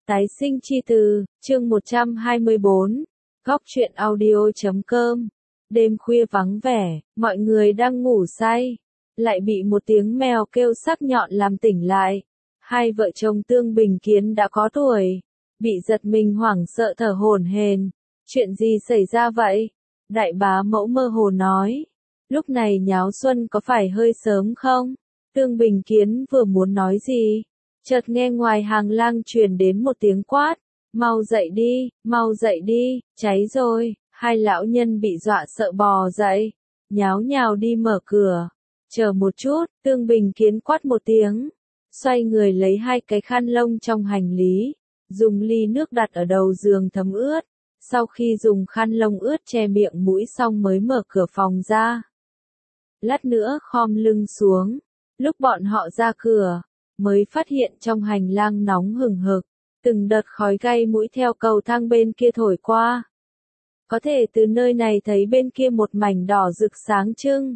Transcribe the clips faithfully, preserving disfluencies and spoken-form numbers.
Tái sinh chi từ, chương một trăm hai mươi bốn, góc truyện audio chấm com. Đêm khuya vắng vẻ, mọi người đang ngủ say, lại bị một tiếng mèo kêu sắc nhọn làm tỉnh lại. Hai vợ chồng Tương Bình Kiến đã có tuổi, bị giật mình hoảng sợ thở hổn hển. Chuyện gì xảy ra vậy? Đại bá mẫu mơ hồ nói. Lúc này nháo xuân có phải hơi sớm không? Tương Bình Kiến vừa muốn nói gì, chợt nghe ngoài hàng lang truyền đến một tiếng quát, mau dậy đi, mau dậy đi, cháy rồi. Hai lão nhân bị dọa sợ bò dậy, nháo nhào đi mở cửa. Chờ một chút, Tương Bình Kiến quát một tiếng, xoay người lấy hai cái khăn lông trong hành lý, dùng ly nước đặt ở đầu giường thấm ướt. Sau khi dùng khăn lông ướt che miệng mũi xong mới mở cửa phòng ra. Lát nữa khom lưng xuống, lúc bọn họ ra cửa, mới phát hiện trong hành lang nóng hừng hực, từng đợt khói gây mũi theo cầu thang bên kia thổi qua. Có thể từ nơi này thấy bên kia một mảnh đỏ rực sáng trưng.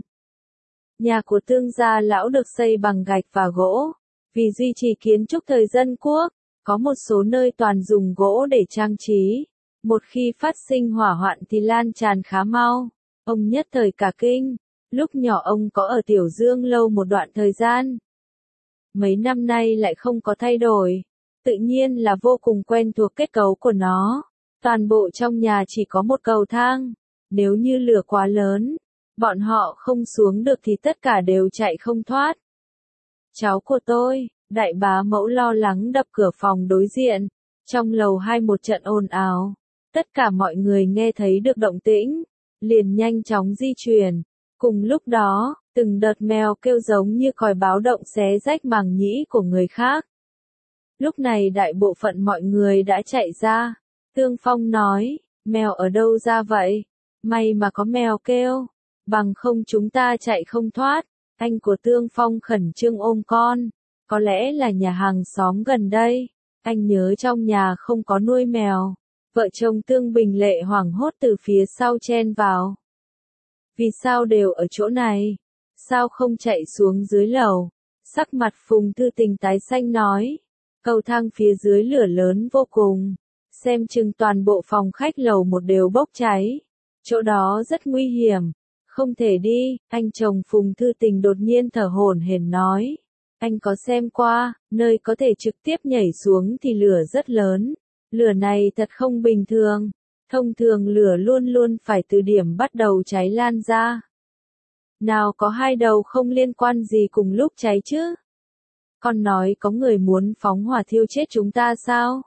Nhà của Tương gia lão được xây bằng gạch và gỗ, vì duy trì kiến trúc thời dân quốc, có một số nơi toàn dùng gỗ để trang trí. Một khi phát sinh hỏa hoạn thì lan tràn khá mau. Ông nhất thời cả kinh, lúc nhỏ ông có ở Tiểu Dương lâu một đoạn thời gian. Mấy năm nay lại không có thay đổi, tự nhiên là vô cùng quen thuộc kết cấu của nó. Toàn bộ trong nhà chỉ có một cầu thang, nếu như lửa quá lớn, bọn họ không xuống được thì tất cả đều chạy không thoát. Cháu của tôi, đại bá mẫu lo lắng đập cửa phòng đối diện, trong lầu hai một trận ồn ào. Tất cả mọi người nghe thấy được động tĩnh, liền nhanh chóng di chuyển. Cùng lúc đó, từng đợt mèo kêu giống như còi báo động xé rách màng nhĩ của người khác. Lúc này đại bộ phận mọi người đã chạy ra. Tương Phong nói, mèo ở đâu ra vậy? May mà có mèo kêu, bằng không chúng ta chạy không thoát. Anh của Tương Phong khẩn trương ôm con, có lẽ là nhà hàng xóm gần đây. Anh nhớ trong nhà không có nuôi mèo. Vợ chồng Tương Bình Lệ hoảng hốt từ phía sau chen vào. Vì sao đều ở chỗ này? Sao không chạy xuống dưới lầu? Sắc mặt Phùng Thư Tình tái xanh nói. Cầu thang phía dưới lửa lớn vô cùng. Xem chừng toàn bộ phòng khách lầu một đều bốc cháy. Chỗ đó rất nguy hiểm. Không thể đi. Anh chồng Phùng Thư Tình đột nhiên thở hổn hển nói. Anh có xem qua, nơi có thể trực tiếp nhảy xuống thì lửa rất lớn. Lửa này thật không bình thường. Thông thường lửa luôn luôn phải từ điểm bắt đầu cháy lan ra. Nào có hai đầu không liên quan gì cùng lúc cháy chứ? Con nói có người muốn phóng hỏa thiêu chết chúng ta sao?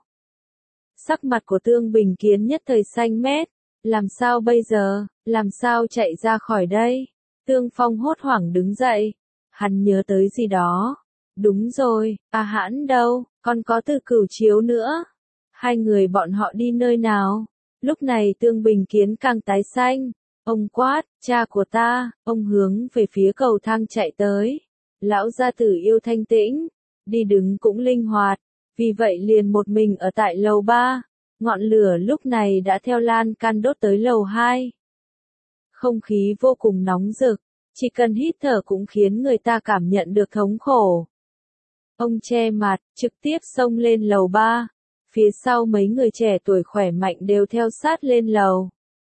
Sắc mặt của Tương Bình Kiến nhất thời xanh mét. Làm sao bây giờ? Làm sao chạy ra khỏi đây? Tương Phong hốt hoảng đứng dậy. Hắn nhớ tới gì đó. Đúng rồi, A Hãn đâu? Còn có Từ Cửu Chiếu nữa. Hai người bọn họ đi nơi nào? Lúc này Tương Bình Kiến càng tái xanh. Ông quát, cha của ta. Ông hướng về phía cầu thang chạy tới. Lão gia tử yêu thanh tĩnh, đi đứng cũng linh hoạt, vì vậy liền một mình ở tại lầu ba. Ngọn lửa lúc này đã theo lan can đốt tới lầu hai. Không khí vô cùng nóng rực, chỉ cần hít thở cũng khiến người ta cảm nhận được thống khổ. Ông che mặt, trực tiếp xông lên lầu ba. Phía sau mấy người trẻ tuổi khỏe mạnh đều theo sát lên lầu.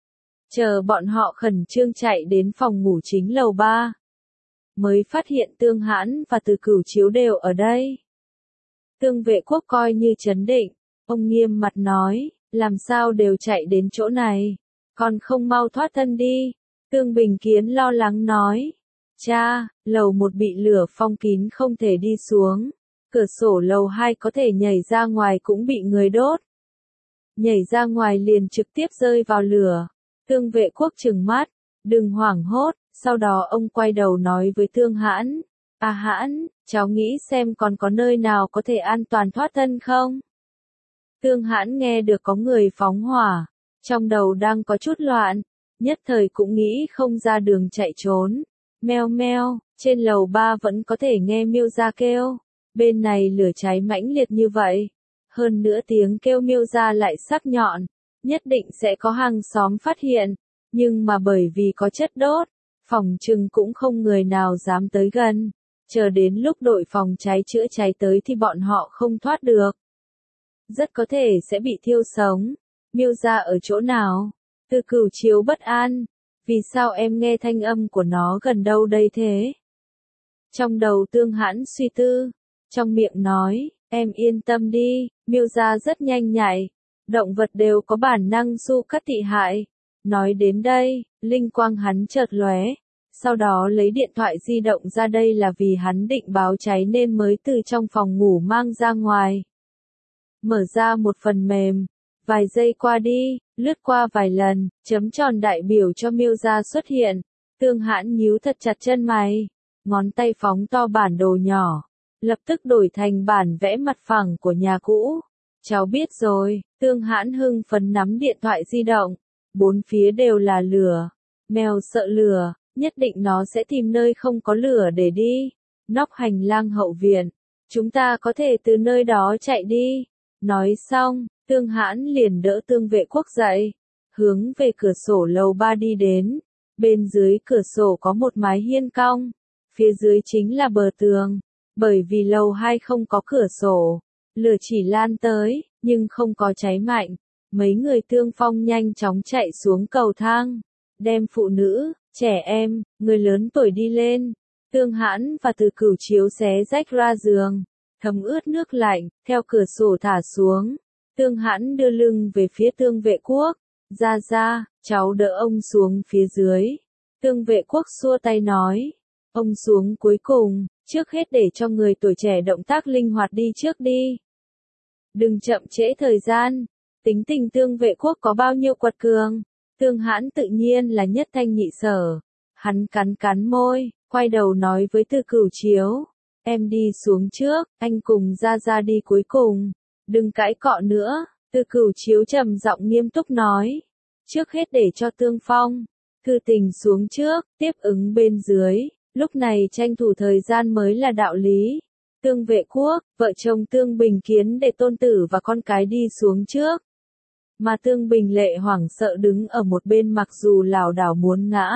Chờ bọn họ khẩn trương chạy đến phòng ngủ chính lầu ba. Mới phát hiện Tương Hãn và Từ Cửu Chiếu đều ở đây. Tương Vệ Quốc coi như trấn định, ông nghiêm mặt nói, làm sao đều chạy đến chỗ này, còn không mau thoát thân đi. Tương Bình Kiến lo lắng nói, cha, lầu một bị lửa phong kín không thể đi xuống, cửa sổ lầu hai có thể nhảy ra ngoài cũng bị người đốt. Nhảy ra ngoài liền trực tiếp rơi vào lửa. Tương Vệ Quốc trừng mắt, đừng hoảng hốt. Sau đó ông quay đầu nói với Tương Hãn, A Hãn, cháu nghĩ xem còn có nơi nào có thể an toàn thoát thân không? Tương Hãn nghe được có người phóng hỏa, trong đầu đang có chút loạn, nhất thời cũng nghĩ không ra đường chạy trốn. Meo meo, trên lầu ba vẫn có thể nghe Miêu Gia kêu, bên này lửa cháy mãnh liệt như vậy. Hơn nữa tiếng kêu Miêu Gia lại sắc nhọn, nhất định sẽ có hàng xóm phát hiện, nhưng mà bởi vì có chất đốt, phòng trừng cũng không người nào dám tới gần, chờ đến lúc đội phòng cháy chữa cháy tới thì bọn họ không thoát được. rất có thể sẽ bị thiêu sống. Miêu gia ở chỗ nào? Từ Cửu Chiếu bất an. Vì sao em nghe thanh âm của nó gần đâu đây thế? Trong đầu Tương Hãn suy tư, trong miệng nói, em yên tâm đi, Miêu gia rất nhanh nhạy, động vật đều có bản năng du cắt thị hại. Nói đến đây, linh quang hắn chợt lóe, sau đó lấy điện thoại di động ra, đây là vì hắn định báo cháy nên mới từ trong phòng ngủ mang ra ngoài. Mở ra một phần mềm, vài giây qua đi, lướt qua vài lần, chấm tròn đại biểu cho Miêu gia xuất hiện. Tương Hãn nhíu thật chặt chân mày, ngón tay phóng to bản đồ nhỏ, lập tức đổi thành bản vẽ mặt phẳng của nhà cũ. Cháu biết rồi, Tương Hãn hưng phấn nắm điện thoại di động, bốn phía đều là lửa. Mèo sợ lửa, nhất định nó sẽ tìm nơi không có lửa để đi. Nóc hành lang hậu viện, chúng ta có thể từ nơi đó chạy đi. Nói xong, Tương Hãn liền đỡ Tương Vệ Quốc dậy, hướng về cửa sổ lầu ba đi đến. Bên dưới cửa sổ có một mái hiên cong, phía dưới chính là bờ tường. Bởi vì lầu hai không có cửa sổ, lửa chỉ lan tới, nhưng không có cháy mạnh. Mấy người Tương Phong nhanh chóng chạy xuống cầu thang, đem phụ nữ, trẻ em, người lớn tuổi đi lên. Tương Hãn và Từ Cửu Chiếu xé rách ra giường, thấm ướt nước lạnh, theo cửa sổ thả xuống. Tương Hãn đưa lưng về phía Tương Vệ Quốc, ra ra, cháu đỡ ông xuống phía dưới. Tương Vệ Quốc xua tay nói, ông xuống cuối cùng, trước hết để cho người tuổi trẻ động tác linh hoạt đi trước đi. Đừng chậm trễ thời gian. Tính tình Tương Vệ Quốc có bao nhiêu quật cường, Tương Hãn tự nhiên là nhất thanh nhị sở. Hắn cắn cắn môi, quay đầu nói với Từ Cửu Chiếu, em đi xuống trước, anh cùng ra ra đi cuối cùng, đừng cãi cọ nữa. Từ Cửu Chiếu trầm giọng nghiêm túc nói, trước hết để cho Tương Phong, Thư Tình xuống trước, tiếp ứng bên dưới, lúc này tranh thủ thời gian mới là đạo lý. Tương Vệ Quốc, vợ chồng Tương Bình Kiến để tôn tử và con cái đi xuống trước. Mà Tương Bình Lệ hoảng sợ đứng ở một bên, mặc dù lảo đảo muốn ngã,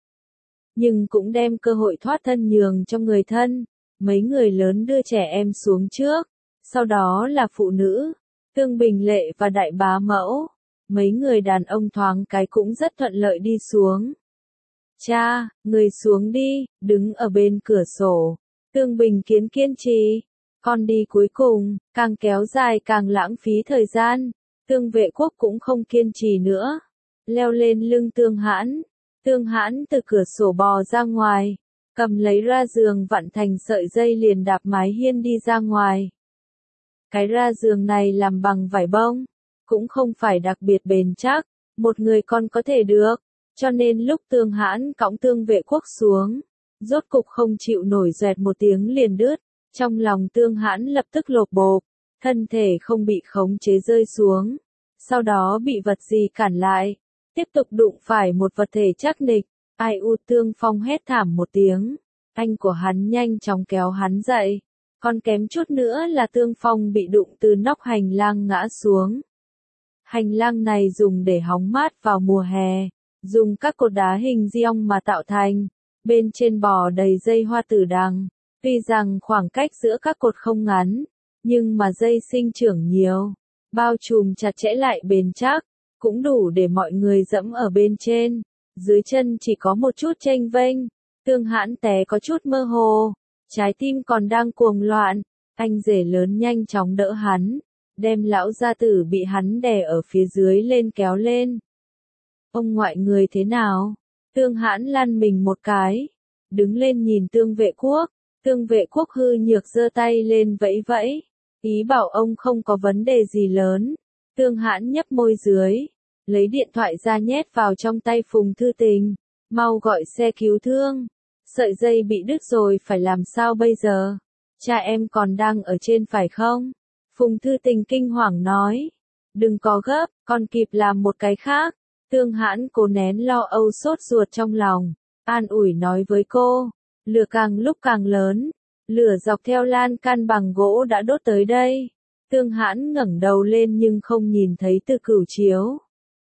nhưng cũng đem cơ hội thoát thân nhường cho người thân. Mấy người lớn đưa trẻ em xuống trước, sau đó là phụ nữ, Tương Bình Lệ và đại bá mẫu. Mấy người đàn ông thoáng cái cũng rất thuận lợi đi xuống. Cha, người xuống đi, đứng ở bên cửa sổ. Tương Bình Kiến kiên trì, con đi cuối cùng, càng kéo dài càng lãng phí thời gian. Tương Vệ Quốc cũng không kiên trì nữa, leo lên lưng Tương Hãn. Tương Hãn từ cửa sổ bò ra ngoài, cầm lấy ra giường vặn thành sợi dây liền đạp mái hiên đi ra ngoài. Cái ra giường này làm bằng vải bông, cũng không phải đặc biệt bền chắc, một người con có thể được, cho nên lúc Tương Hãn cõng Tương Vệ Quốc xuống, rốt cục không chịu nổi, doẹt một tiếng liền đứt. Trong lòng Tương Hãn lập tức lột bột, thân thể không bị khống chế rơi xuống, sau đó bị vật gì cản lại, tiếp tục đụng phải một vật thể chắc nịch. Ai u, Tương Phong hét thảm một tiếng, anh của hắn nhanh chóng kéo hắn dậy, còn kém chút nữa là Tương Phong bị đụng từ nóc hành lang ngã xuống. Hành lang này dùng để hóng mát vào mùa hè, dùng các cột đá hình giông mà tạo thành, bên trên bò đầy dây hoa tử đằng. Tuy rằng khoảng cách giữa các cột không ngắn, nhưng mà dây sinh trưởng nhiều, bao trùm chặt chẽ lại bền chắc, cũng đủ để mọi người dẫm ở bên trên. Dưới chân chỉ có một chút chênh vênh, Tương Hãn té có chút mơ hồ, trái tim còn đang cuồng loạn. Anh rể lớn nhanh chóng đỡ hắn, đem lão gia tử bị hắn đè ở phía dưới lên kéo lên. Ông ngoại người thế nào? Tương Hãn lăn mình một cái, đứng lên nhìn Tương Vệ Quốc. Tương Vệ Quốc hư nhược giơ tay lên vẫy vẫy, ý bảo ông không có vấn đề gì lớn. Tương Hãn nhấp môi dưới, lấy điện thoại ra nhét vào trong tay Phùng Thư Tình, mau gọi xe cứu thương. Sợi dây bị đứt rồi, phải làm sao bây giờ? Cha em còn đang ở trên phải không? Phùng Thư Tình kinh hoàng nói, đừng có gấp, còn kịp làm một cái khác. Tương Hãn cố nén lo âu sốt ruột trong lòng, an ủi nói với cô. Lửa càng lúc càng lớn, lửa dọc theo lan can bằng gỗ đã đốt tới đây. Tương Hãn ngẩng đầu lên nhưng không nhìn thấy Từ Cửu Chiếu.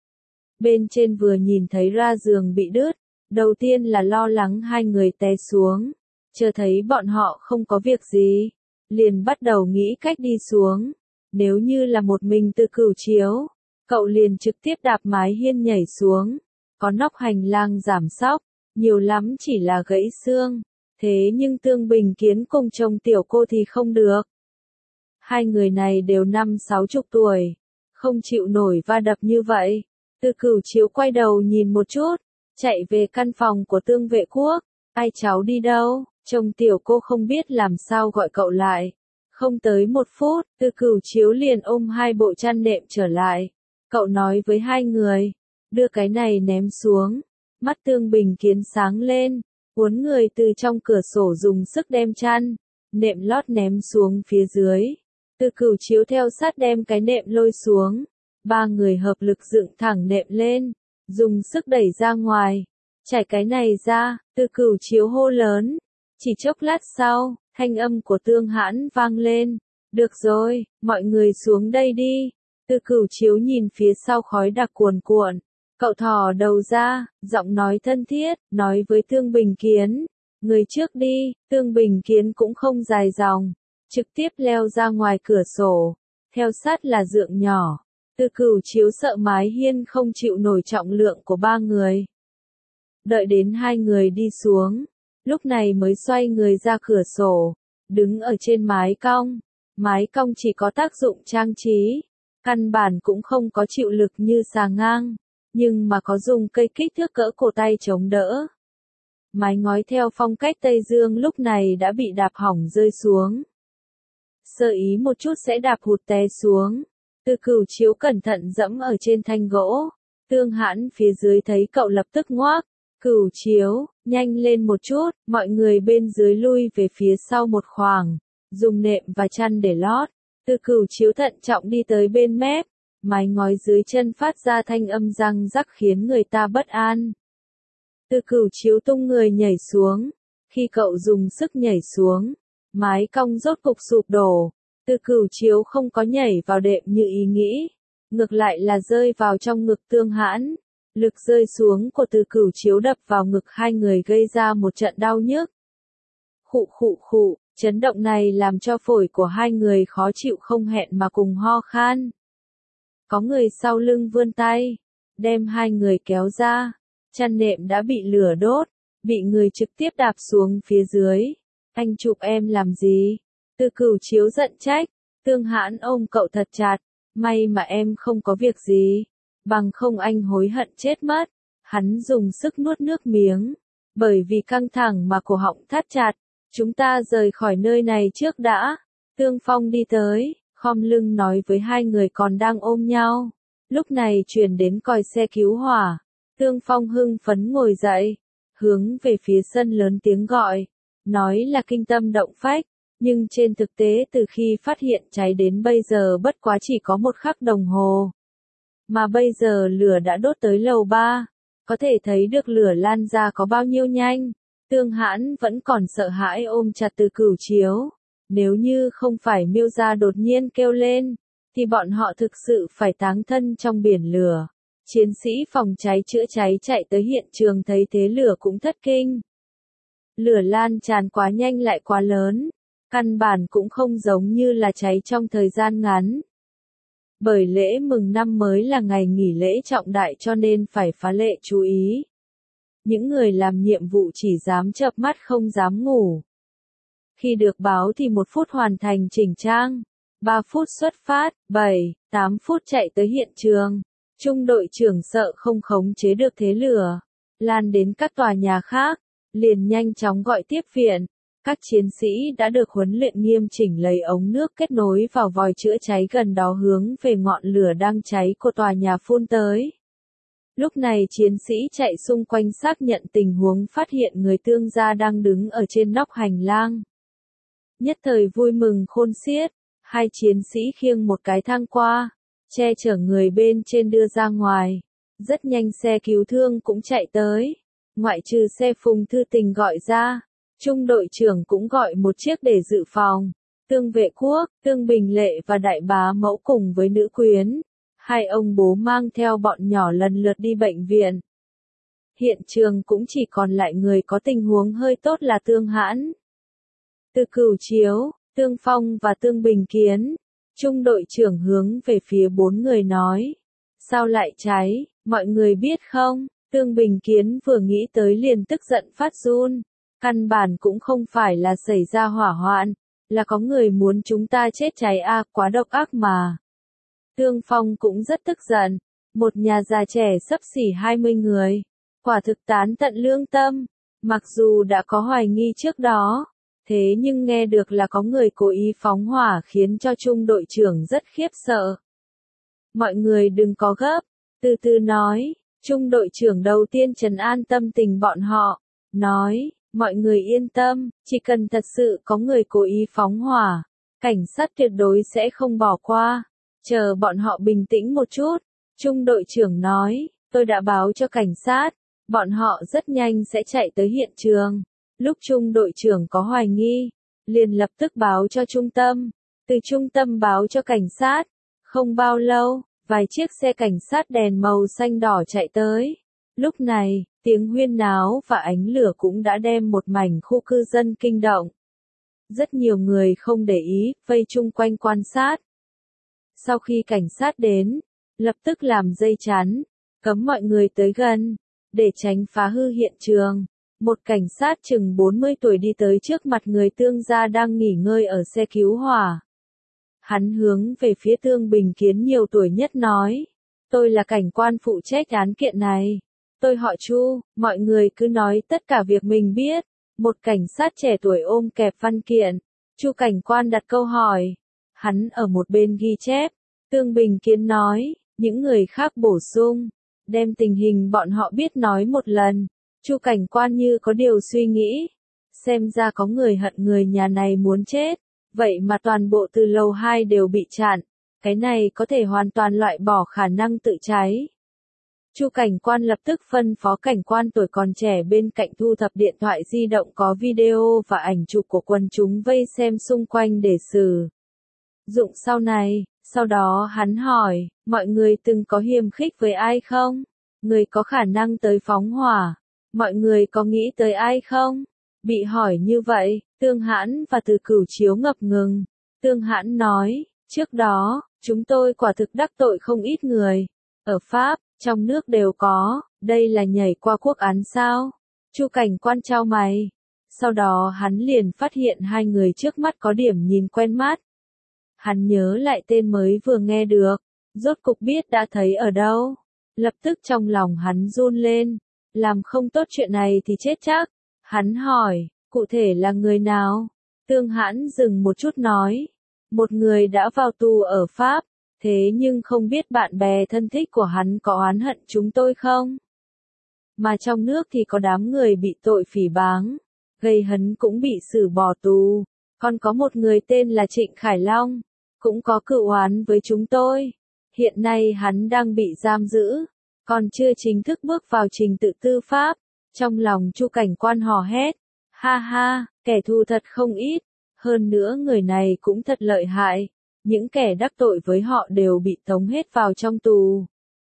Bên trên vừa nhìn thấy ra giường bị đứt, đầu tiên là lo lắng hai người té xuống, chờ thấy bọn họ không có việc gì, liền bắt đầu nghĩ cách đi xuống. Nếu như là một mình Từ Cửu Chiếu, cậu liền trực tiếp đạp mái hiên nhảy xuống. Có nóc hành lang giảm sóc, nhiều lắm chỉ là gãy xương. Thế nhưng Tương Bình Kiến cùng chồng tiểu cô thì không được. Hai người này đều năm sáu chục tuổi, không chịu nổi va đập như vậy. Từ Cửu Chiếu quay đầu nhìn một chút, chạy về căn phòng của Tương Vệ Quốc. Ai cháu đi đâu? Chồng tiểu cô không biết làm sao gọi cậu lại. Không tới một phút, Từ Cửu Chiếu liền ôm hai bộ chăn nệm trở lại. Cậu nói với hai người, đưa cái này ném xuống. Mắt Tương Bình Kiến sáng lên, uốn người từ trong cửa sổ dùng sức đem chăn, nệm lót ném xuống phía dưới. Từ Cửu Chiếu theo sát đem cái nệm lôi xuống. Ba người hợp lực dựng thẳng nệm lên, dùng sức đẩy ra ngoài. Trải cái này ra, Từ Cửu Chiếu hô lớn. Chỉ chốc lát sau, thanh âm của Tương Hãn vang lên. Được rồi, mọi người xuống đây đi. Từ Cửu Chiếu nhìn phía sau khói đặc cuồn cuộn. Cậu thò đầu ra, giọng nói thân thiết, nói với Tương Bình Kiến. Người trước đi, Tương Bình Kiến cũng không dài dòng. Trực tiếp leo ra ngoài cửa sổ. Theo sát là Dượng nhỏ. Từ Cửu Chiếu sợ mái hiên không chịu nổi trọng lượng của ba người. Đợi đến hai người đi xuống. Lúc này mới xoay người ra cửa sổ. Đứng ở trên mái cong. Mái cong chỉ có tác dụng trang trí. Căn bản cũng không có chịu lực như xà ngang. Nhưng mà có dùng cây kích thước cỡ cổ tay chống đỡ. Mái ngói theo phong cách Tây Dương lúc này đã bị đạp hỏng rơi xuống. Sơ ý một chút sẽ đạp hụt té xuống. Từ Cửu Chiếu cẩn thận dẫm ở trên thanh gỗ. Tương Hãn phía dưới thấy cậu lập tức ngoác. Cửu Chiếu, nhanh lên một chút, mọi người bên dưới lui về phía sau một khoảng. Dùng nệm và chăn để lót. Từ Cửu Chiếu thận trọng đi tới bên mép. Mái ngói dưới chân phát ra thanh âm răng rắc khiến người ta bất an. Từ Cửu Chiếu tung người nhảy xuống. Khi cậu dùng sức nhảy xuống, mái cong rốt cục sụp đổ. Từ Cửu Chiếu không có nhảy vào đệm như ý nghĩ. Ngược lại là rơi vào trong ngực Tương Hãn. Lực rơi xuống của Từ Cửu Chiếu đập vào ngực hai người gây ra một trận đau nhức. Khụ khụ khụ, chấn động này làm cho phổi của hai người khó chịu không hẹn mà cùng ho khan. Có người sau lưng vươn tay, đem hai người kéo ra. Chăn nệm đã bị lửa đốt, bị người trực tiếp đạp xuống phía dưới. Anh chụp em làm gì? Từ Cửu Chiếu giận trách. Tương Hãn ôm cậu thật chặt. May mà em không có việc gì. Bằng không anh hối hận chết mất. Hắn dùng sức nuốt nước miếng. Bởi vì căng thẳng mà cổ họng thắt chặt. Chúng ta rời khỏi nơi này trước đã. Tương Phong đi tới, khom lưng nói với hai người còn đang ôm nhau. Lúc này truyền đến còi xe cứu hỏa. Tương Phong hưng phấn ngồi dậy, hướng về phía sân lớn tiếng gọi. Nói là kinh tâm động phách, nhưng trên thực tế từ khi phát hiện cháy đến bây giờ bất quá chỉ có một khắc đồng hồ. Mà bây giờ lửa đã đốt tới lầu ba, có thể thấy được lửa lan ra có bao nhiêu nhanh. Tương Hãn vẫn còn sợ hãi ôm chặt Từ Cửu Chiếu. Nếu như không phải Miêu gia đột nhiên kêu lên, thì bọn họ thực sự phải táng thân trong biển lửa. Chiến sĩ phòng cháy chữa cháy chạy tới hiện trường thấy thế lửa cũng thất kinh. Lửa lan tràn quá nhanh lại quá lớn, căn bản cũng không giống như là cháy trong thời gian ngắn. Bởi lễ mừng năm mới là ngày nghỉ lễ trọng đại cho nên phải phá lệ chú ý. Những người làm nhiệm vụ chỉ dám chợp mắt không dám ngủ. Khi được báo thì một phút hoàn thành chỉnh trang, ba phút xuất phát, bảy, tám phút chạy tới hiện trường. Trung đội trưởng sợ không khống chế được thế lửa, lan đến các tòa nhà khác, liền nhanh chóng gọi tiếp viện. Các chiến sĩ đã được huấn luyện nghiêm chỉnh lấy ống nước kết nối vào vòi chữa cháy gần đó hướng về ngọn lửa đang cháy của tòa nhà phun tới. Lúc này chiến sĩ chạy xung quanh xác nhận tình huống phát hiện người Tương gia đang đứng ở trên nóc hành lang. Nhất thời vui mừng khôn xiết, hai chiến sĩ khiêng một cái thang qua, che chở người bên trên đưa ra ngoài. Rất nhanh xe cứu thương cũng chạy tới. Ngoại trừ xe Phùng Thư Tình gọi ra, trung đội trưởng cũng gọi một chiếc để dự phòng. Tương Vệ Quốc, Tương Bình Lệ và Đại Bá Mẫu cùng với nữ quyến. Hai ông bố mang theo bọn nhỏ lần lượt đi bệnh viện. Hiện trường cũng chỉ còn lại người có tình huống hơi tốt là Tương Hãn, Từ Cửu Chiếu, Tương Phong và Tương Bình Kiến. Trung đội trưởng hướng về phía bốn người nói. Sao lại cháy, mọi người biết không? Tương Bình Kiến vừa nghĩ tới liền tức giận phát run. Căn bản cũng không phải là xảy ra hỏa hoạn, là có người muốn chúng ta chết cháy a à, quá độc ác mà. Tương Phong cũng rất tức giận. Một nhà già trẻ xấp xỉ hai mươi người. Quả thực tán tận lương tâm. Mặc dù đã có hoài nghi trước đó, thế nhưng nghe được là có người cố ý phóng hỏa khiến cho Trung đội trưởng rất khiếp sợ. Mọi người đừng có gấp, từ từ nói. Trung đội trưởng đầu tiên trấn an tâm tình bọn họ, nói, mọi người yên tâm, chỉ cần thật sự có người cố ý phóng hỏa, cảnh sát tuyệt đối sẽ không bỏ qua, chờ bọn họ bình tĩnh một chút. Trung đội trưởng nói, tôi đã báo cho cảnh sát, bọn họ rất nhanh sẽ chạy tới hiện trường. Lúc Trung đội trưởng có hoài nghi, liền lập tức báo cho trung tâm, từ trung tâm báo cho cảnh sát. Không bao lâu, vài chiếc xe cảnh sát đèn màu xanh đỏ chạy tới. Lúc này, tiếng huyên náo và ánh lửa cũng đã đem một mảnh khu cư dân kinh động. Rất nhiều người không để ý, vây chung quanh quan sát. Sau khi cảnh sát đến, lập tức làm dây chắn, cấm mọi người tới gần, để tránh phá hư hiện trường. Một cảnh sát chừng bốn mươi tuổi đi tới trước mặt người Tương gia đang nghỉ ngơi ở xe cứu hỏa. Hắn hướng về phía Tương Bình Kiến nhiều tuổi nhất nói, tôi là cảnh quan phụ trách án kiện này. Tôi họ Chu, mọi người cứ nói tất cả việc mình biết. Một cảnh sát trẻ tuổi ôm kẹp văn kiện. Chu cảnh quan đặt câu hỏi. Hắn ở một bên ghi chép. Tương Bình Kiến nói, những người khác bổ sung, đem tình hình bọn họ biết nói một lần. Chu cảnh quan như có điều suy nghĩ. Xem ra có người hận người nhà này muốn chết. Vậy mà toàn bộ từ lầu hai đều bị chặn. Cái này có thể hoàn toàn loại bỏ khả năng tự cháy. Chu cảnh quan lập tức phân phó cảnh quan tuổi còn trẻ bên cạnh thu thập điện thoại di động có video và ảnh chụp của quần chúng vây xem xung quanh để xử dụng sau này. Sau đó hắn hỏi, mọi người từng có hiềm khích với ai không? Người có khả năng tới phóng hỏa. Mọi người có nghĩ tới ai không? Bị hỏi như vậy, Tương Hãn và Từ Cửu Chiếu ngập ngừng. Tương Hãn nói, trước đó, chúng tôi quả thực đắc tội không ít người. Ở Pháp, trong nước đều có, đây là nhảy qua quốc án sao? Chu cảnh quan trao mày. Sau đó hắn liền phát hiện hai người trước mắt có điểm nhìn quen mắt. Hắn nhớ lại tên mới vừa nghe được, rốt cục biết đã thấy ở đâu. Lập tức trong lòng hắn run lên, làm không tốt chuyện này thì chết chắc. Hắn hỏi, cụ thể là người nào? Tương Hãn dừng một chút nói, một người đã vào tù ở Pháp, thế nhưng không biết bạn bè thân thích của hắn có oán hận chúng tôi không? Mà trong nước thì có đám người bị tội phỉ báng, gây hấn cũng bị xử bỏ tù, còn có một người tên là Trịnh Khải Long, cũng có cựu oán với chúng tôi. Hiện nay hắn đang bị giam giữ, còn chưa chính thức bước vào trình tự tư pháp. Trong lòng Chu cảnh quan hò hét, ha ha, kẻ thù thật không ít, hơn nữa người này cũng thật lợi hại, những kẻ đắc tội với họ đều bị tống hết vào trong tù.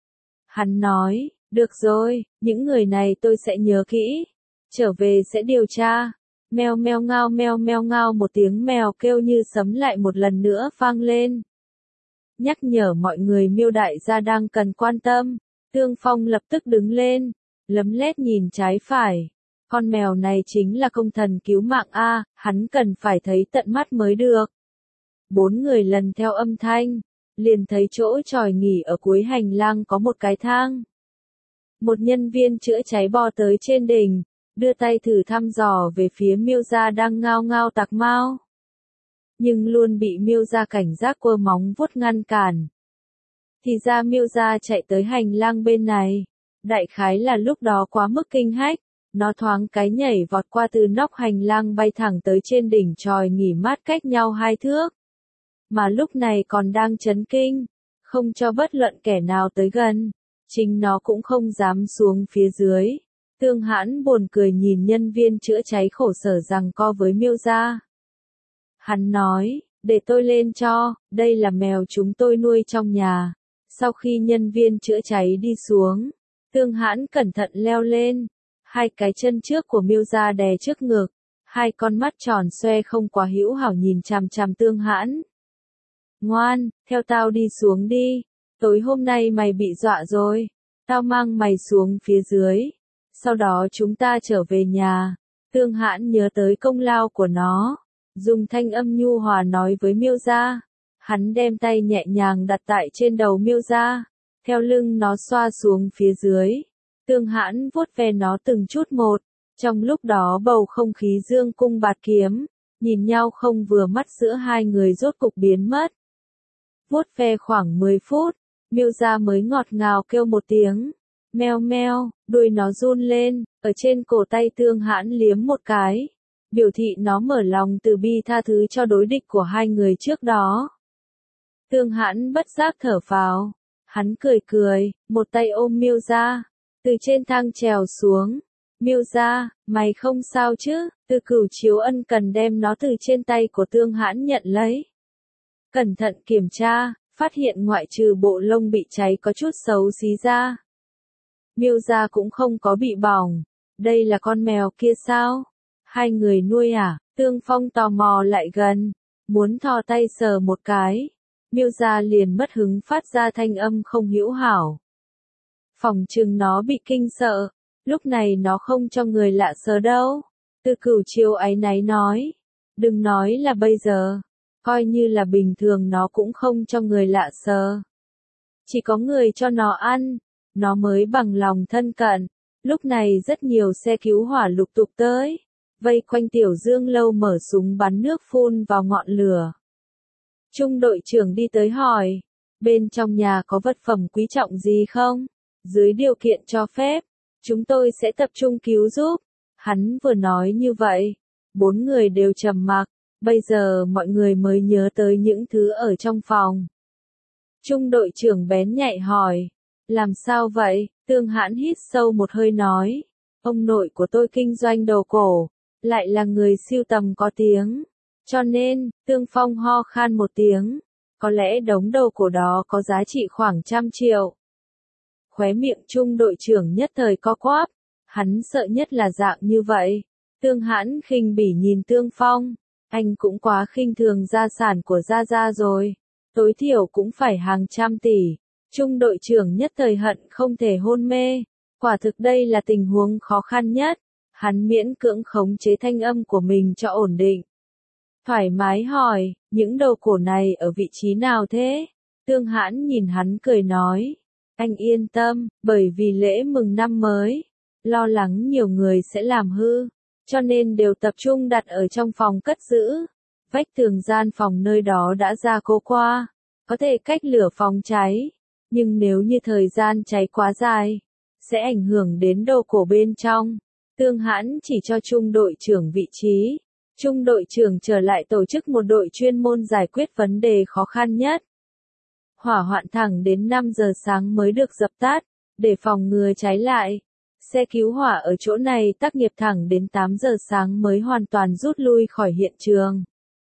Hắn nói, được rồi, những người này tôi sẽ nhớ kỹ, trở về sẽ điều tra. Meo meo ngao meo meo ngao, một tiếng mèo kêu như sấm lại một lần nữa vang lên. Nhắc nhở mọi người Miêu đại gia đang cần quan tâm. Tương Phong lập tức đứng lên, lấm lét nhìn trái phải. Con mèo này chính là công thần cứu mạng a, hắn cần phải thấy tận mắt mới được. Bốn người lần theo âm thanh, liền thấy chỗ tròi nghỉ ở cuối hành lang có một cái thang. Một nhân viên chữa cháy bò tới trên đỉnh, đưa tay thử thăm dò về phía Miêu gia đang ngao ngao tạc mao. Nhưng luôn bị Miêu gia cảnh giác quơ móng vuốt ngăn cản. Thì ra Miêu gia chạy tới hành lang bên này. Đại khái là lúc đó quá mức kinh hách, nó thoáng cái nhảy vọt qua từ nóc hành lang bay thẳng tới trên đỉnh chòi nghỉ mát cách nhau hai thước. Mà lúc này còn đang chấn kinh, không cho bất luận kẻ nào tới gần, chính nó cũng không dám xuống phía dưới. Tương Hãn buồn cười nhìn nhân viên chữa cháy khổ sở giằng co với Miêu gia. Hắn nói, để tôi lên cho, đây là mèo chúng tôi nuôi trong nhà. Sau khi nhân viên chữa cháy đi xuống, Tương Hãn cẩn thận leo lên, hai cái chân trước của Miêu gia đè trước ngực, hai con mắt tròn xoe không quá hữu hảo nhìn chằm chằm Tương Hãn. Ngoan, theo tao đi xuống đi. Tối hôm nay mày bị dọa rồi. Tao mang mày xuống phía dưới. Sau đó chúng ta trở về nhà. Tương Hãn nhớ tới công lao của nó. Dùng thanh âm nhu hòa nói với Miêu Gia. Hắn đem tay nhẹ nhàng đặt tại trên đầu Miêu Gia. Theo lưng nó xoa xuống phía dưới. Tương Hãn vuốt ve nó từng chút một. Trong lúc đó bầu không khí dương cung bạt kiếm. Nhìn nhau không vừa mắt giữa hai người rốt cục biến mất. Vuốt ve khoảng mười phút. Miêu Gia mới ngọt ngào kêu một tiếng. Meo meo, đuôi nó run lên, ở trên cổ tay Tương Hãn liếm một cái. Biểu thị nó mở lòng từ bi tha thứ cho đối địch của hai người trước đó. Tương Hãn bất giác thở phào. Hắn cười cười, một tay ôm Miêu Gia. Từ trên thang trèo xuống. Miêu Gia, mày không sao chứ? Từ Cửu Chiếu ân cần đem nó từ trên tay của Tương Hãn nhận lấy. Cẩn thận kiểm tra, phát hiện ngoại trừ bộ lông bị cháy có chút xấu xí ra. Miêu Gia cũng không có bị bỏng. Đây là con mèo kia sao? Hai người nuôi à? Tương Phong tò mò lại gần. Muốn thò tay sờ một cái. Miêu Gia liền mất hứng phát ra thanh âm không hữu hảo. Phòng chừng nó bị kinh sợ. Lúc này nó không cho người lạ sờ đâu. Từ Cửu Chiếu áy náy nói. Đừng nói là bây giờ. Coi như là bình thường nó cũng không cho người lạ sờ. Chỉ có người cho nó ăn. Nó mới bằng lòng thân cận. Lúc này rất nhiều xe cứu hỏa lục tục tới. Vây quanh Tiểu Dương Lâu mở súng bắn nước phun vào ngọn lửa. Trung đội trưởng đi tới hỏi. Bên trong nhà có vật phẩm quý trọng gì không? Dưới điều kiện cho phép, chúng tôi sẽ tập trung cứu giúp. Hắn vừa nói như vậy. Bốn người đều trầm mặc. Bây giờ mọi người mới nhớ tới những thứ ở trong phòng. Trung đội trưởng bén nhạy hỏi. Làm sao vậy? Tương Hãn hít sâu một hơi nói. Ông nội của tôi kinh doanh đồ cổ. Lại là người sưu tầm có tiếng. Cho nên, Tương Phong ho khan một tiếng. Có lẽ đống đồ cổ đó có giá trị khoảng trăm triệu. Khóe miệng Trung đội trưởng nhất thời co quắp. Hắn sợ nhất là dạng như vậy. Tương Hãn khinh bỉ nhìn Tương Phong. Anh cũng quá khinh thường gia sản của Gia Gia rồi. Tối thiểu cũng phải hàng trăm tỷ. Trung đội trưởng nhất thời hận không thể hôn mê. Quả thực đây là tình huống khó khăn nhất. Hắn miễn cưỡng khống chế thanh âm của mình cho ổn định. Thoải mái hỏi, những đồ cổ này ở vị trí nào thế? Tương Hãn nhìn hắn cười nói. Anh yên tâm, bởi vì lễ mừng năm mới. Lo lắng nhiều người sẽ làm hư. Cho nên đều tập trung đặt ở trong phòng cất giữ. Vách tường gian phòng nơi đó đã gia cố qua. Có thể cách lửa phòng cháy. Nhưng nếu như thời gian cháy quá dài, sẽ ảnh hưởng đến đồ cổ bên trong. Tương Hãn chỉ cho Trung đội trưởng vị trí. Trung đội trưởng trở lại tổ chức một đội chuyên môn giải quyết vấn đề khó khăn nhất. Hỏa hoạn thẳng đến năm giờ sáng mới được dập tắt, để phòng ngừa cháy lại. Xe cứu hỏa ở chỗ này tác nghiệp thẳng đến tám giờ sáng mới hoàn toàn rút lui khỏi hiện trường.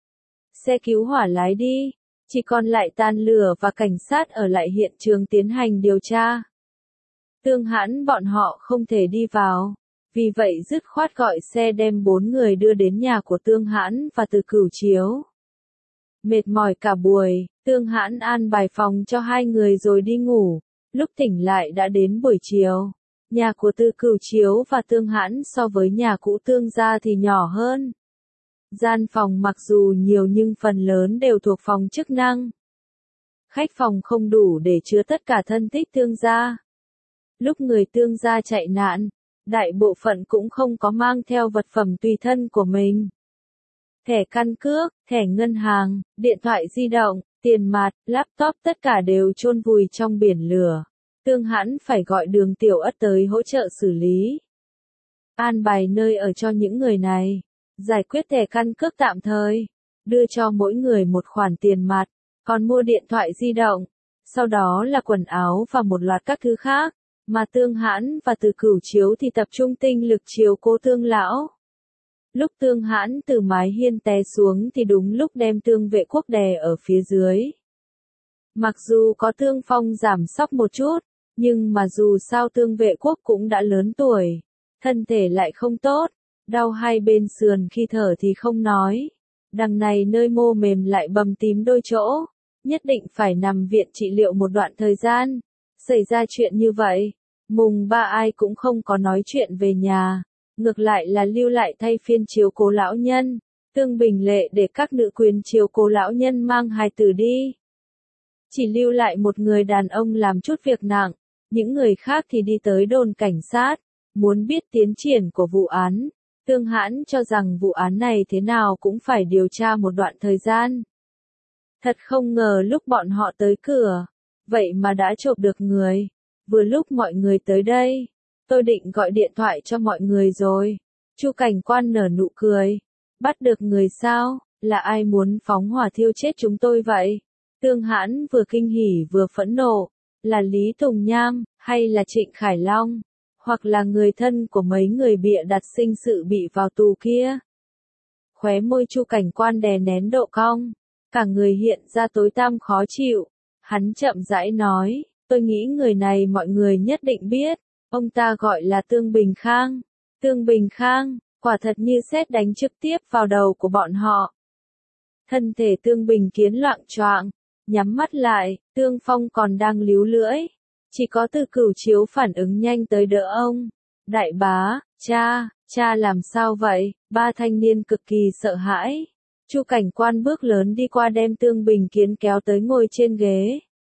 Xe cứu hỏa lái đi. Chỉ còn lại tan lửa và cảnh sát ở lại hiện trường tiến hành điều tra. Tương Hãn bọn họ không thể đi vào. Vì vậy dứt khoát gọi xe đem bốn người đưa đến nhà của Tương Hãn và Từ Cửu Chiếu. Mệt mỏi cả buổi, Tương Hãn an bài phòng cho hai người rồi đi ngủ. Lúc tỉnh lại đã đến buổi chiều. Nhà của Từ Cửu Chiếu và Tương Hãn so với nhà cũ Tương gia thì nhỏ hơn. Gian phòng mặc dù nhiều nhưng phần lớn đều thuộc phòng chức năng. Khách phòng không đủ để chứa tất cả thân thích Tương gia. Lúc người Tương gia chạy nạn, đại bộ phận cũng không có mang theo vật phẩm tùy thân của mình. Thẻ căn cước, thẻ ngân hàng, điện thoại di động, tiền mặt, laptop tất cả đều chôn vùi trong biển lửa. Tương Hãn phải gọi Đường Tiểu Ất tới hỗ trợ xử lý. An bài nơi ở cho những người này. Giải quyết thẻ căn cước tạm thời. Đưa cho mỗi người một khoản tiền mặt. Còn mua điện thoại di động. Sau đó là quần áo và một loạt các thứ khác. Mà Tương Hãn và Từ Cửu Chiếu thì tập trung tinh lực chiếu cố Tương lão. Lúc Tương Hãn từ mái hiên té xuống thì đúng lúc đem Tương Vệ Quốc đè ở phía dưới. Mặc dù có Tương Phong giảm sóc một chút, nhưng mà dù sao Tương Vệ Quốc cũng đã lớn tuổi. Thân thể lại không tốt, đau hai bên sườn khi thở thì không nói. Đằng này nơi mô mềm lại bầm tím đôi chỗ. nhất định phải nằm viện trị liệu một đoạn thời gian. Xảy ra chuyện như vậy, mùng ba ai cũng không có nói chuyện về nhà, ngược lại là lưu lại thay phiên chiếu cố lão nhân. Tương Bình Lệ để các nữ quyến chiếu cố lão nhân mang hài tử đi. Chỉ lưu lại một người đàn ông làm chút việc nặng, những người khác thì đi tới đồn cảnh sát, muốn biết tiến triển của vụ án. Tương Hãn cho rằng vụ án này thế nào cũng phải điều tra một đoạn thời gian. Thật không ngờ lúc bọn họ tới cửa, vậy mà đã chộp được người. Vừa lúc mọi người tới đây, tôi định gọi điện thoại cho mọi người rồi. Chu cảnh quan nở nụ cười. Bắt được người sao? Là ai muốn phóng hỏa thiêu chết chúng tôi vậy? Tương Hãn vừa kinh hỉ vừa phẫn nộ. Là Lý Tùng Nham, hay là Trịnh Khải Long? Hoặc là người thân của mấy người bịa đặt sinh sự bị vào tù kia? Khóe môi Chu cảnh quan đè nén độ cong, cả người hiện ra tối tăm khó chịu. Hắn chậm rãi nói, tôi nghĩ người này mọi người nhất định biết, ông ta gọi là Tương Bình Khang. Tương Bình Khang, quả thật như sét đánh trực tiếp vào đầu của bọn họ. Thân thể Tương Bình Kiến loạng choạng, nhắm mắt lại, Tương Phong còn đang líu lưỡi. Chỉ có Từ Cửu Chiếu phản ứng nhanh tới đỡ ông. Đại bá, cha, cha làm sao vậy? Ba thanh niên cực kỳ sợ hãi. Chu cảnh quan bước lớn đi qua đem Tương Bình Kiến kéo tới ngồi trên ghế.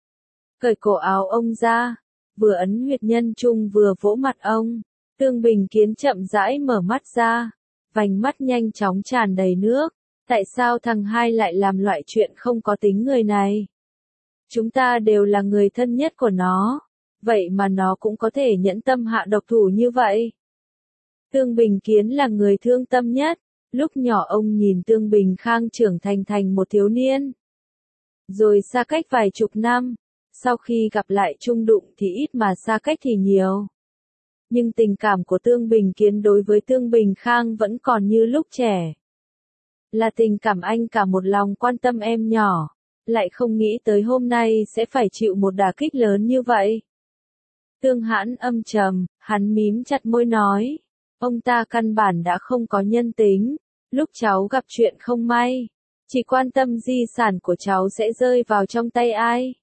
Cởi cổ áo ông ra, vừa ấn huyệt nhân trung vừa vỗ mặt ông. Tương Bình Kiến chậm rãi mở mắt ra, vành mắt nhanh chóng tràn đầy nước. Tại sao thằng hai lại làm loại chuyện không có tính người này? Chúng ta đều là người thân nhất của nó, vậy mà nó cũng có thể nhẫn tâm hạ độc thủ như vậy. Tương Bình Kiến là người thương tâm nhất, lúc nhỏ ông nhìn Tương Bình Khang trưởng thành thành một thiếu niên. Rồi xa cách vài chục năm, sau khi gặp lại chung đụng thì ít mà xa cách thì nhiều. Nhưng tình cảm của Tương Bình Kiến đối với Tương Bình Khang vẫn còn như lúc trẻ. Là tình cảm anh cả một lòng quan tâm em nhỏ, lại không nghĩ tới hôm nay sẽ phải chịu một đả kích lớn như vậy. Tương Hãn âm trầm, hắn mím chặt môi nói, ông ta căn bản đã không có nhân tính, lúc cháu gặp chuyện không may, chỉ quan tâm di sản của cháu sẽ rơi vào trong tay ai.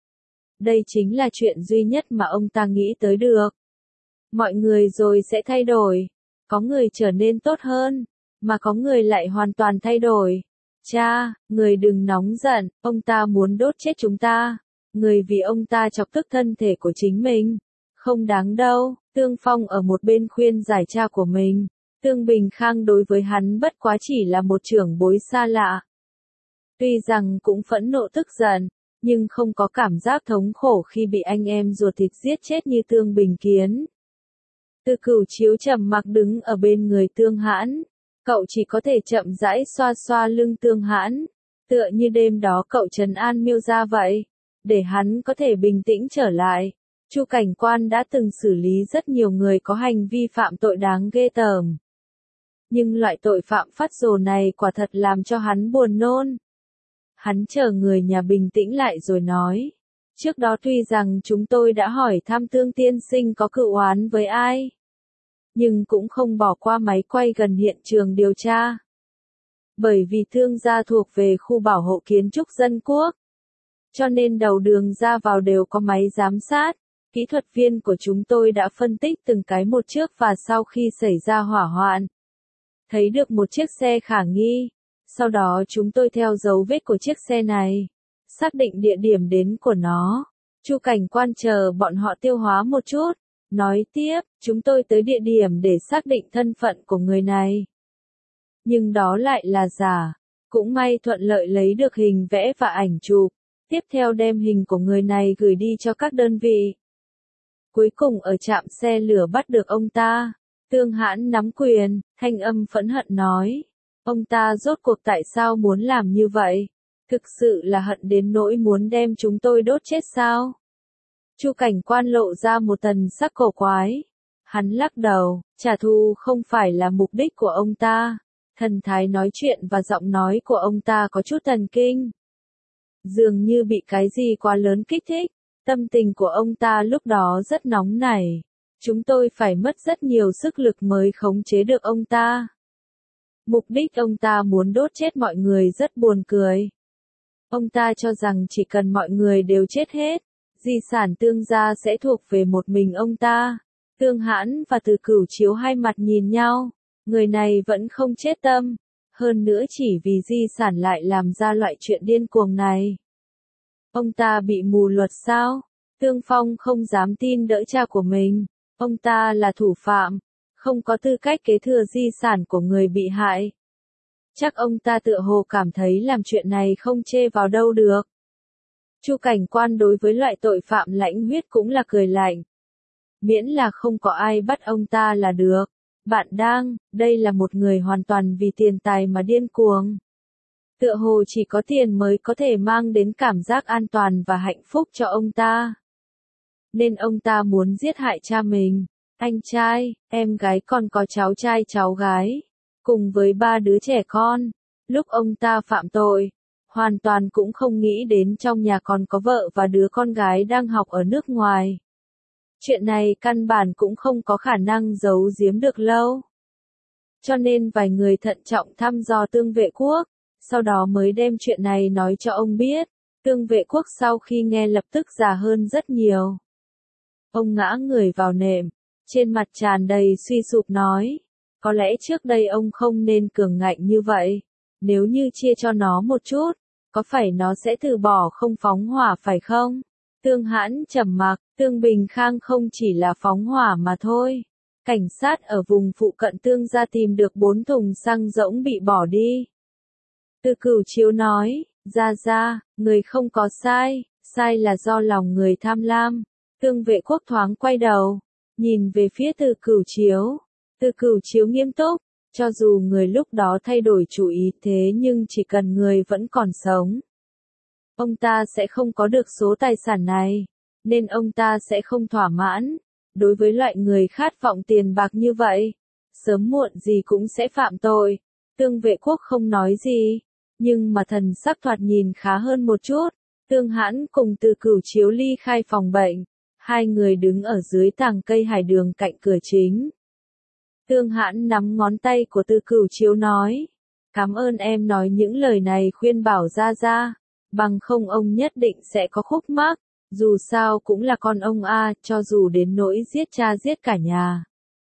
Đây chính là chuyện duy nhất mà ông ta nghĩ tới được. Mọi người rồi sẽ thay đổi, có người trở nên tốt hơn, mà có người lại hoàn toàn thay đổi. Cha, người đừng nóng giận, ông ta muốn đốt chết chúng ta. Người vì ông ta chọc tức thân thể của chính mình. Không đáng đâu, Tương Phong ở một bên khuyên giải cha của mình. Tương Bình Khang đối với hắn bất quá chỉ là một trưởng bối xa lạ. Tuy rằng cũng phẫn nộ tức giận, nhưng không có cảm giác thống khổ khi bị anh em ruột thịt giết chết như Tương Bình Kiến. Từ Cửu Chiếu trầm mặc đứng ở bên người Tương Hãn. Cậu chỉ có thể chậm rãi xoa xoa lưng Tương Hãn, tựa như đêm đó cậu trấn an Miêu Gia vậy, để hắn có thể bình tĩnh trở lại. Chu cảnh quan đã từng xử lý rất nhiều người có hành vi phạm tội đáng ghê tởm. Nhưng loại tội phạm phát rồ này quả thật làm cho hắn buồn nôn. Hắn chờ người nhà bình tĩnh lại rồi nói, trước đó tuy rằng chúng tôi đã hỏi thăm Tương tiên sinh có cựu oán với ai, nhưng cũng không bỏ qua máy quay gần hiện trường điều tra. Bởi vì Tương gia thuộc về khu bảo hộ kiến trúc dân quốc, cho nên đầu đường ra vào đều có máy giám sát. Kỹ thuật viên của chúng tôi đã phân tích từng cái một trước và sau khi xảy ra hỏa hoạn. Thấy được một chiếc xe khả nghi. Sau đó chúng tôi theo dấu vết của chiếc xe này, xác định địa điểm đến của nó. Chu cảnh quan chờ bọn họ tiêu hóa một chút. Nói tiếp, chúng tôi tới địa điểm để xác định thân phận của người này. Nhưng đó lại là giả. Cũng may thuận lợi lấy được hình vẽ và ảnh chụp. Tiếp theo đem hình của người này gửi đi cho các đơn vị. Cuối cùng ở trạm xe lửa bắt được ông ta. Tương Hãn nắm quyền, thanh âm phẫn hận nói. Ông ta rốt cuộc tại sao muốn làm như vậy? Thực sự là hận đến nỗi muốn đem chúng tôi đốt chết sao? Chu cảnh quan lộ ra một tần sắc cổ quái. Hắn lắc đầu, trả thù không phải là mục đích của ông ta. Thần thái nói chuyện và giọng nói của ông ta có chút thần kinh. Dường như bị cái gì quá lớn kích thích. Tâm tình của ông ta lúc đó rất nóng nảy. Chúng tôi phải mất rất nhiều sức lực mới khống chế được ông ta. Mục đích ông ta muốn đốt chết mọi người rất buồn cười. Ông ta cho rằng chỉ cần mọi người đều chết hết, di sản Tương gia sẽ thuộc về một mình ông ta. Tương Hãn và Từ Cửu Chiếu hai mặt nhìn nhau, người này vẫn không chết tâm, hơn nữa chỉ vì di sản lại làm ra loại chuyện điên cuồng này. Ông ta bị mù luật sao? Tương Phong không dám tin đỡ cha của mình, ông ta là thủ phạm, không có tư cách kế thừa di sản của người bị hại. Chắc ông ta tựa hồ cảm thấy làm chuyện này không chê vào đâu được. Chu Cảnh Quan đối với loại tội phạm lãnh huyết cũng là cười lạnh. Miễn là không có ai bắt ông ta là được. Bạn đang, đây là một người hoàn toàn vì tiền tài mà điên cuồng. Tựa hồ chỉ có tiền mới có thể mang đến cảm giác an toàn và hạnh phúc cho ông ta. Nên ông ta muốn giết hại cha mình, anh trai, em gái còn có cháu trai cháu gái, cùng với ba đứa trẻ con. Lúc ông ta phạm tội, hoàn toàn cũng không nghĩ đến trong nhà còn có vợ và đứa con gái đang học ở nước ngoài. Chuyện này căn bản cũng không có khả năng giấu giếm được lâu. Cho nên vài người thận trọng thăm dò Tương Vệ Quốc, sau đó mới đem chuyện này nói cho ông biết. Tương Vệ Quốc sau khi nghe lập tức già hơn rất nhiều. Ông ngã người vào nệm, trên mặt tràn đầy suy sụp nói, có lẽ trước đây ông không nên cường ngạnh như vậy, nếu như chia cho nó một chút, có phải nó sẽ từ bỏ không phóng hỏa phải không? Tương Hãn trầm mặc, Tương Bình Khang không chỉ là phóng hỏa mà thôi. Cảnh sát ở vùng phụ cận Tương gia tìm được bốn thùng xăng rỗng bị bỏ đi. Từ Cửu Chiếu nói, ra ra, người không có sai, sai là do lòng người tham lam. Tương Vệ Quốc thoáng quay đầu, nhìn về phía Từ Cửu Chiếu. Từ Cửu Chiếu nghiêm túc, cho dù người lúc đó thay đổi chủ ý thế nhưng chỉ cần người vẫn còn sống, ông ta sẽ không có được số tài sản này, nên ông ta sẽ không thỏa mãn. Đối với loại người khát vọng tiền bạc như vậy, sớm muộn gì cũng sẽ phạm tội. Tương Vệ Quốc không nói gì, nhưng mà thần sắc thoạt nhìn khá hơn một chút. Tương Hãn cùng Từ Cửu Chiếu ly khai phòng bệnh, hai người đứng ở dưới tàng cây hải đường cạnh cửa chính. Tương Hãn nắm ngón tay của Từ Cửu Chiếu nói, cảm ơn em nói những lời này khuyên bảo ra ra, bằng không ông nhất định sẽ có khúc mắc, dù sao cũng là con ông a, cho dù đến nỗi giết cha giết cả nhà.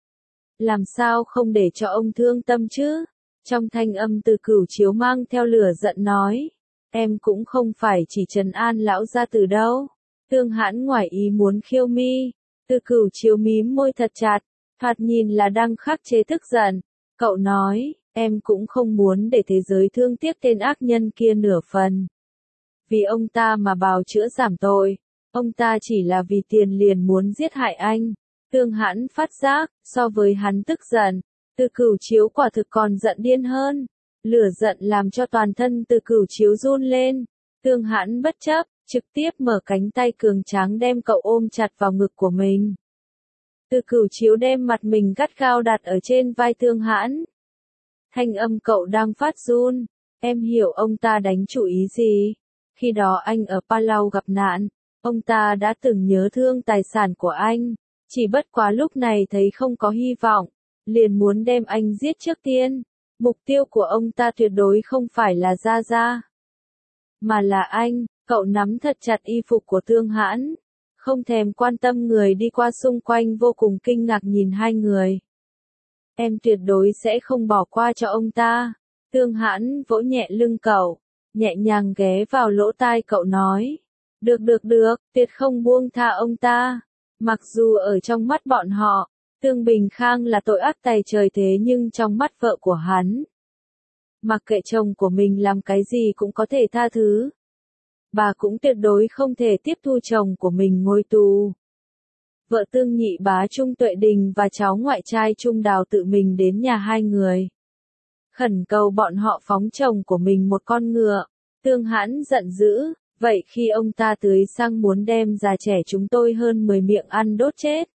Làm sao không để cho ông thương tâm chứ? Trong thanh âm Từ Cửu Chiếu mang theo lửa giận nói, em cũng không phải chỉ trấn an lão gia tử đâu. Tương Hãn ngoài ý muốn khiêu mi, Từ Cửu Chiếu mím môi thật chặt, thoạt nhìn là đang khắc chế tức giận. Cậu nói, em cũng không muốn để thế giới thương tiếc tên ác nhân kia nửa phần. Vì ông ta mà bào chữa giảm tội, ông ta chỉ là vì tiền liền muốn giết hại anh. Tương Hãn phát giác, so với hắn tức giận, Từ Cửu Chiếu quả thực còn giận điên hơn. Lửa giận làm cho toàn thân Từ Cửu Chiếu run lên. Tương Hãn bất chấp, trực tiếp mở cánh tay cường tráng đem cậu ôm chặt vào ngực của mình. Từ Cửu Chiếu đem mặt mình gắt gao đặt ở trên vai Tương Hãn. Thanh âm cậu đang phát run, em hiểu ông ta đánh chủ ý gì. Khi đó anh ở Palau gặp nạn, ông ta đã từng nhớ thương tài sản của anh, chỉ bất quá lúc này thấy không có hy vọng, liền muốn đem anh giết trước tiên. Mục tiêu của ông ta tuyệt đối không phải là Gia Gia, mà là anh. Cậu nắm thật chặt y phục của Tương Hãn, không thèm quan tâm người đi qua xung quanh vô cùng kinh ngạc nhìn hai người. Em tuyệt đối sẽ không bỏ qua cho ông ta. Tương Hãn vỗ nhẹ lưng cậu, nhẹ nhàng ghé vào lỗ tai cậu nói. Được được được, tuyệt không buông tha ông ta. Mặc dù ở trong mắt bọn họ, Tương Bình Khang là tội ác tày trời thế nhưng trong mắt vợ của hắn, mặc kệ chồng của mình làm cái gì cũng có thể tha thứ. Bà cũng tuyệt đối không thể tiếp thu chồng của mình ngồi tù. Vợ Tương nhị bá Trung Tuệ Đình và cháu ngoại trai Trung Đào tự mình đến nhà hai người, khẩn cầu bọn họ phóng chồng của mình một con ngựa. Tương Hãn giận dữ, vậy khi ông ta tưới xăng muốn đem già trẻ chúng tôi hơn mười miệng ăn đốt chết,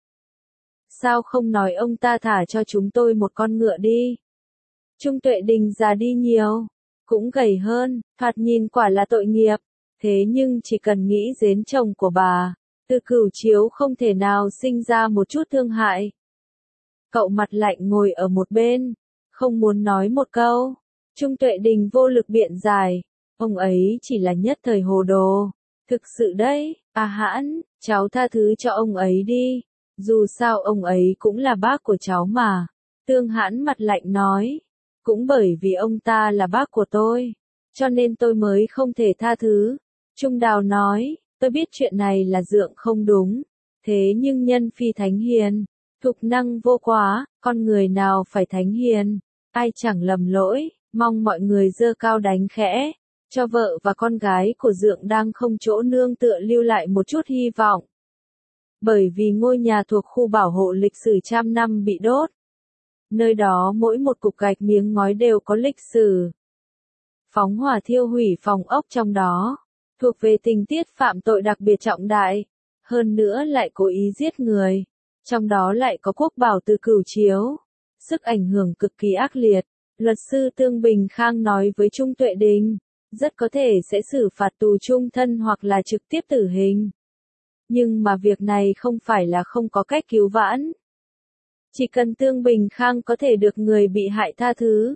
sao không nói ông ta thả cho chúng tôi một con ngựa đi? Trung Tuệ Đình già đi nhiều, cũng gầy hơn, thoạt nhìn quả là tội nghiệp. Thế nhưng chỉ cần nghĩ đến chồng của bà, Từ Cửu Chiếu không thể nào sinh ra một chút thương hại. Cậu mặt lạnh ngồi ở một bên, không muốn nói một câu. Trung Tuệ Đình vô lực biện giải, Ông ấy chỉ là nhất thời hồ đồ. Thực sự đấy, A Hãn, cháu tha thứ cho ông ấy đi. Dù sao ông ấy cũng là bác của cháu mà. Tương Hãn mặt lạnh nói. Cũng bởi vì ông ta là bác của tôi. Cho nên tôi mới không thể tha thứ. Trung Đào nói, tôi biết chuyện này là Dượng không đúng. Thế nhưng nhân phi thánh hiền. Thục năng vô quá, con người nào phải thánh hiền. Ai chẳng lầm lỗi, mong mọi người giơ cao đánh khẽ. Cho vợ và con gái của Dượng đang không chỗ nương tựa lưu lại một chút hy vọng. Bởi vì ngôi nhà thuộc khu bảo hộ lịch sử trăm năm bị đốt. Nơi đó mỗi một cục gạch miếng ngói đều có lịch sử. Phóng hỏa thiêu hủy phòng ốc trong đó, thuộc về tình tiết phạm tội đặc biệt trọng đại, hơn nữa lại cố ý giết người. Trong đó lại có quốc bảo từ Cửu Chiếu, sức ảnh hưởng cực kỳ ác liệt. Luật sư Tương Bình Khang nói với Trung Tuệ Đình, rất có thể sẽ xử phạt tù chung thân hoặc là trực tiếp tử hình. Nhưng mà việc này không phải là không có cách cứu vãn. Chỉ cần Tương Bình Khang có thể được người bị hại tha thứ.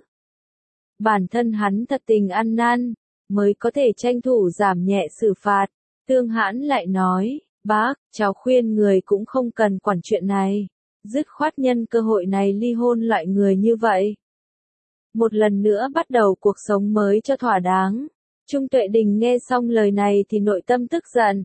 Bản thân hắn thật tình ăn năn, mới có thể tranh thủ giảm nhẹ xử phạt. Tương Hãn lại nói, bác, cháu khuyên người cũng không cần quản chuyện này. Dứt khoát nhân cơ hội này ly hôn loại người như vậy. Một lần nữa bắt đầu cuộc sống mới cho thỏa đáng. Trung Tuệ Đình nghe xong lời này thì nội tâm tức giận.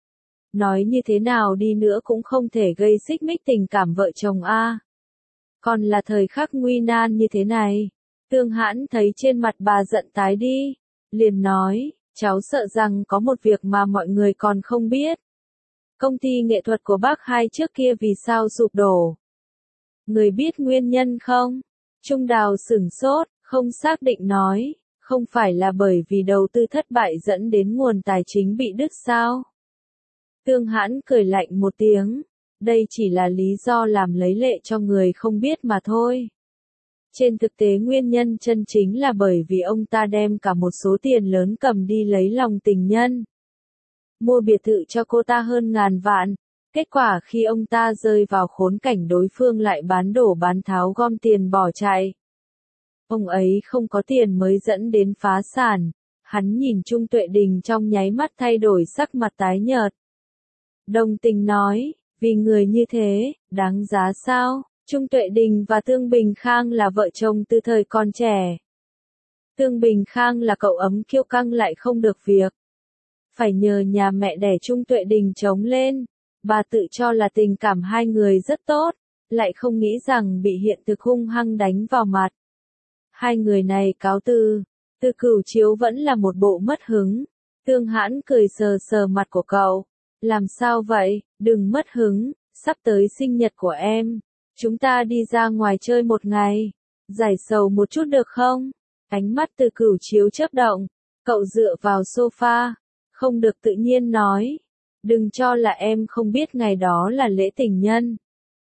Nói như thế nào đi nữa cũng không thể gây xích mích tình cảm vợ chồng a. Còn là thời khắc nguy nan như thế này. Tương Hãn thấy trên mặt bà giận tái đi, liền nói, cháu sợ rằng có một việc mà mọi người còn không biết. Công ty nghệ thuật của bác hai trước kia vì sao sụp đổ? Người biết nguyên nhân không? Trung Đào sửng sốt, không xác định nói, không phải là bởi vì đầu tư thất bại dẫn đến nguồn tài chính bị đứt sao? Tương Hãn cười lạnh một tiếng, đây chỉ là lý do làm lấy lệ cho người không biết mà thôi. Trên thực tế nguyên nhân chân chính là bởi vì ông ta đem cả một số tiền lớn cầm đi lấy lòng tình nhân. Mua biệt thự cho cô ta hơn ngàn vạn. Kết quả khi ông ta rơi vào khốn cảnh đối phương lại bán đổ bán tháo gom tiền bỏ chạy. Ông ấy không có tiền mới dẫn đến phá sản. Hắn nhìn Trung Tuệ Đình trong nháy mắt thay đổi sắc mặt tái nhợt. Đồng tình nói, vì người như thế, đáng giá sao? Trung Tuệ Đình và Tương Bình Khang là vợ chồng từ thời còn trẻ. Tương Bình Khang là cậu ấm kiêu căng lại không được việc. Phải nhờ nhà mẹ đẻ Trung Tuệ Đình chống lên. Bà tự cho là tình cảm hai người rất tốt, lại không nghĩ rằng bị hiện thực hung hăng đánh vào mặt. Hai người này cáo từ, Từ Cửu Chiếu vẫn là một bộ mất hứng. Tương Hãn cười sờ sờ mặt của cậu. Làm sao vậy, đừng mất hứng, sắp tới sinh nhật của em. Chúng ta đi ra ngoài chơi một ngày, giải sầu một chút được không? Ánh mắt Từ Cửu Chiếu chớp động, cậu dựa vào sofa, không được tự nhiên nói. Đừng cho là em không biết ngày đó là lễ tình nhân.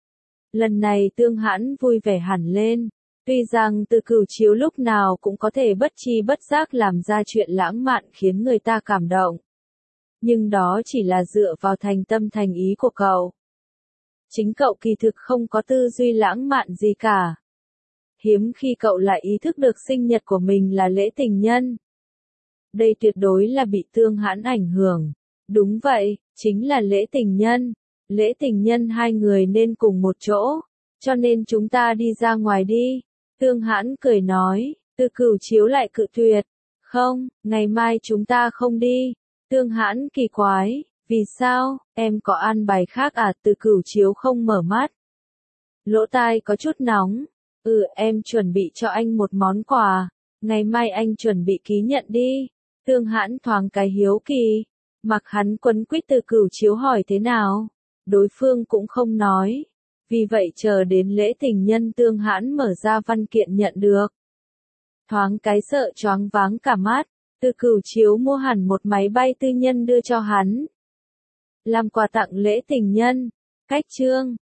Lần này Tương Hãn vui vẻ hẳn lên. Tuy rằng Từ Cửu Chiếu lúc nào cũng có thể bất chi bất giác làm ra chuyện lãng mạn khiến người ta cảm động. Nhưng đó chỉ là dựa vào thành tâm thành ý của cậu. Chính cậu kỳ thực không có tư duy lãng mạn gì cả. Hiếm khi cậu lại ý thức được sinh nhật của mình là lễ tình nhân. Đây tuyệt đối là bị Tương Hãn ảnh hưởng. Đúng vậy, chính là lễ tình nhân. Lễ tình nhân hai người nên cùng một chỗ. Cho nên chúng ta đi ra ngoài đi. Tương Hãn cười nói, Từ Cửu Chiếu lại cự tuyệt. Không, ngày mai chúng ta không đi. Tương Hãn kỳ quái, vì sao, em có an bài khác à? Từ Cửu Chiếu không mở mắt. Lỗ tai có chút nóng. Ừ, em chuẩn bị cho anh một món quà. Ngày mai anh chuẩn bị ký nhận đi. Tương Hãn thoáng cái hiếu kỳ. Mặc hắn quấn quýt Từ Cửu Chiếu hỏi thế nào. Đối phương cũng không nói. Vì vậy chờ đến lễ tình nhân Tương Hãn mở ra văn kiện nhận được. Thoáng cái sợ choáng váng cả mắt. Từ Cửu Chiếu mua hẳn một máy bay tư nhân đưa cho hắn. Làm quà tặng lễ tình nhân. Cách chương